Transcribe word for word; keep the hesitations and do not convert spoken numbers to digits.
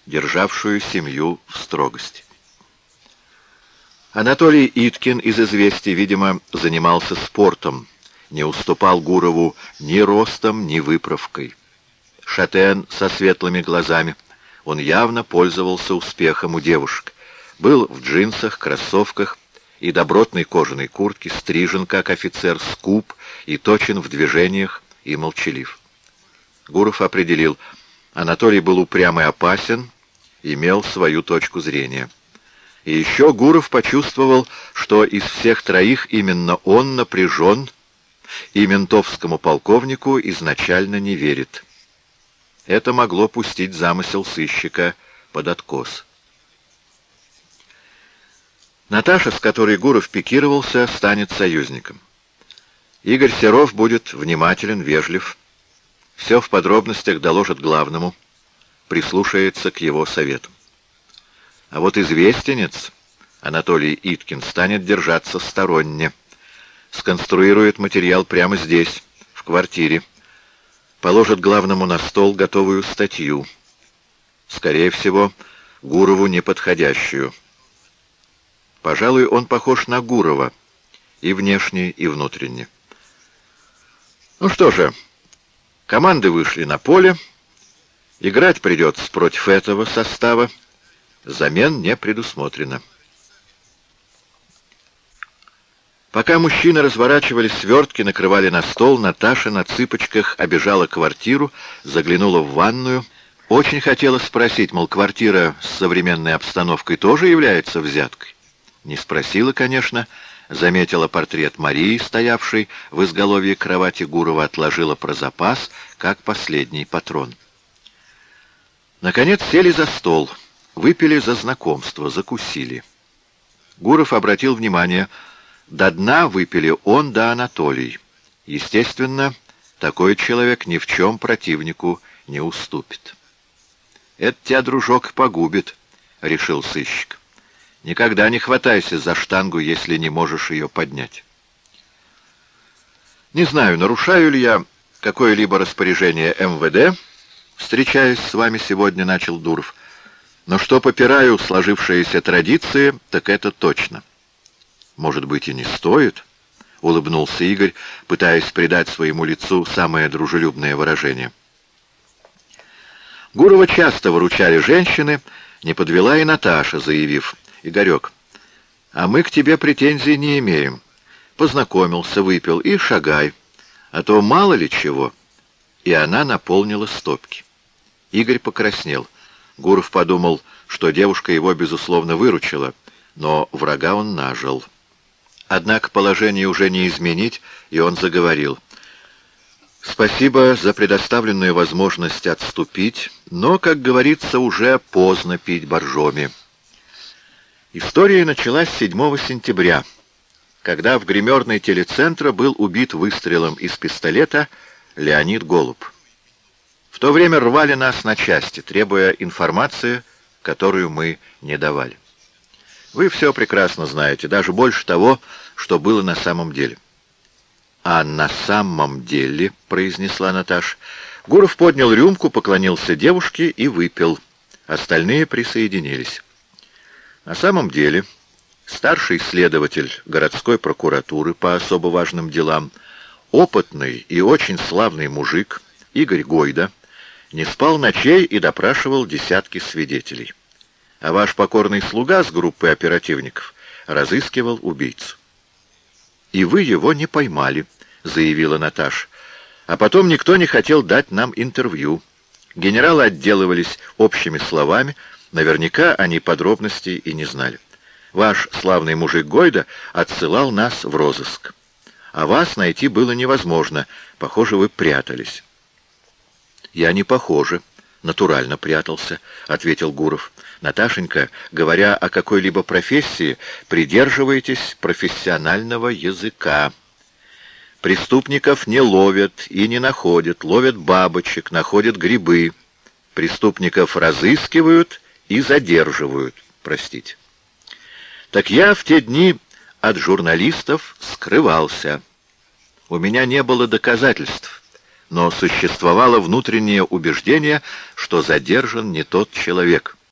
державшую семью в строгости. Анатолий Иткин из «Известий», видимо, занимался спортом, не уступал Гурову ни ростом, ни выправкой. Шатен со светлыми глазами, он явно пользовался успехом у девушек. Был в джинсах, кроссовках и добротной кожаной куртке, стрижен как офицер, скуп и точен в движениях и молчалив. Гуров определил, Анатолий был упрям и опасен, имел свою точку зрения. И еще Гуров почувствовал, что из всех троих именно он напряжен и ментовскому полковнику изначально не верит. Это могло пустить замысел сыщика под откос. Наташа, с которой Гуров пикировался, станет союзником. Игорь Серов будет внимателен, вежлив, все в подробностях доложит главному, прислушается к его советам. А вот известенец Анатолий Иткин станет держаться сторонне, сконструирует материал прямо здесь, в квартире, положит главному на стол готовую статью, скорее всего, Гурову неподходящую. Пожалуй, он похож на Гурова и внешне, и внутренне. Ну что же, команды вышли на поле, играть придется против этого состава, замен не предусмотрено. Пока мужчины разворачивали свертки, накрывали на стол, Наташа на цыпочках обежала квартиру, заглянула в ванную. Очень хотела спросить, мол, квартира с современной обстановкой тоже является взяткой. Не спросила, конечно, заметила портрет Марии, стоявшей в изголовье кровати Гурова, отложила про запас, как последний патрон. Наконец сели за стол. Выпили за знакомство, закусили. Гуров обратил внимание, до дна выпили он да Анатолий. Естественно, такой человек ни в чем противнику не уступит. «Это тебя, дружок, погубит», — решил сыщик. «Никогда не хватайся за штангу, если не можешь ее поднять». «Не знаю, нарушаю ли я какое-либо распоряжение эм вэ дэ, встречаясь с вами сегодня», — начал Дуров. «Но что попираю сложившиеся традиции, так это точно». «Может быть, и не стоит?» — улыбнулся Игорь, пытаясь придать своему лицу самое дружелюбное выражение. Гурова часто выручали женщины, не подвела и Наташа, заявив: «Игорек, а мы к тебе претензий не имеем. Познакомился, выпил и шагай, а то мало ли чего». И она наполнила стопки. Игорь покраснел. Гуров подумал, что девушка его, безусловно, выручила, но врага он нажил. Однако положение уже не изменить, и он заговорил. «Спасибо за предоставленную возможность отступить, но, как говорится, уже поздно пить боржоми». История началась седьмого сентября, когда в гримерной телецентра был убит выстрелом из пистолета Леонид Голуб. В то время рвали нас на части, требуя информации, которую мы не давали. Вы все прекрасно знаете, даже больше того, что было на самом деле. «А на самом деле», — произнесла Наташа. Гуров поднял рюмку, поклонился девушке и выпил. Остальные присоединились. На самом деле, старший следователь городской прокуратуры по особо важным делам, опытный и очень славный мужик Игорь Гойда, не спал ночей и допрашивал десятки свидетелей. А ваш покорный слуга с группой оперативников разыскивал убийцу. «И вы его не поймали», — заявила Наташа. «А потом никто не хотел дать нам интервью. Генералы отделывались общими словами, наверняка они подробностей и не знали. Ваш славный мужик Гойда отсылал нас в розыск. А вас найти было невозможно, похоже, вы прятались». «Я не похоже, натурально прятался», — ответил Гуров. «Наташенька, говоря о какой-либо профессии, придерживайтесь профессионального языка. Преступников не ловят и не находят, ловят бабочек, находят грибы. Преступников разыскивают и задерживают, простите. Так я в те дни от журналистов скрывался. У меня не было доказательств, но существовало внутреннее убеждение, что задержан не тот человек.